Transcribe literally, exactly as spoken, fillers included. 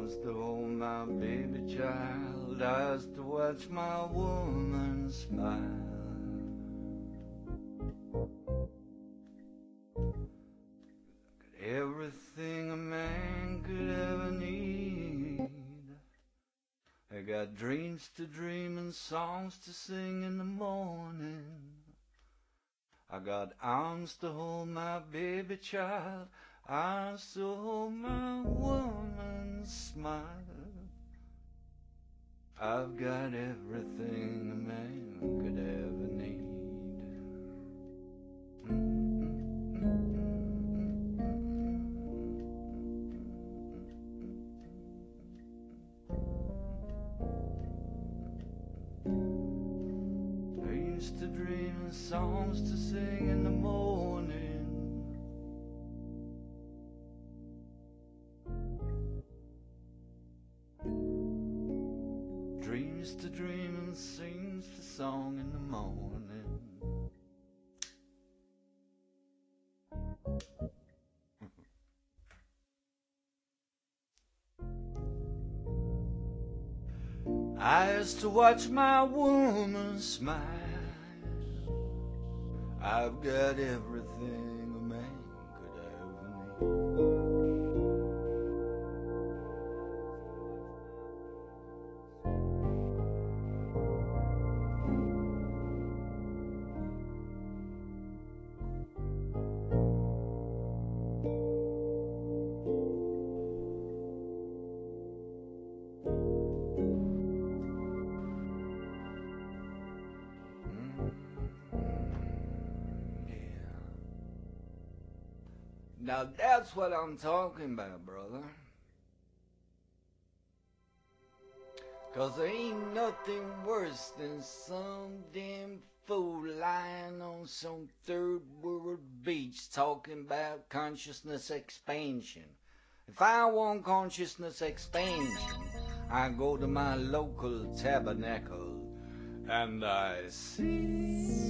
Arms to hold my baby child, eyes to watch my woman smile. Got everything a man could ever need. I got dreams to dream and songs to sing in the morning. I got arms to hold my baby child, eyes to hold my woman's smile. I've got everything a man could ever need. Dreams to dream and songs to sing in the morning. Dreams to dream and sings the song in the morning. Eyes to watch my woman smile. I've got everything a man could ever need. Now that's what I'm talking about, brother. 'Cause there ain't nothing worse than some damn fool lying on some third world beach talking about consciousness expansion. If I want consciousness expansion, I go to my local tabernacle and I see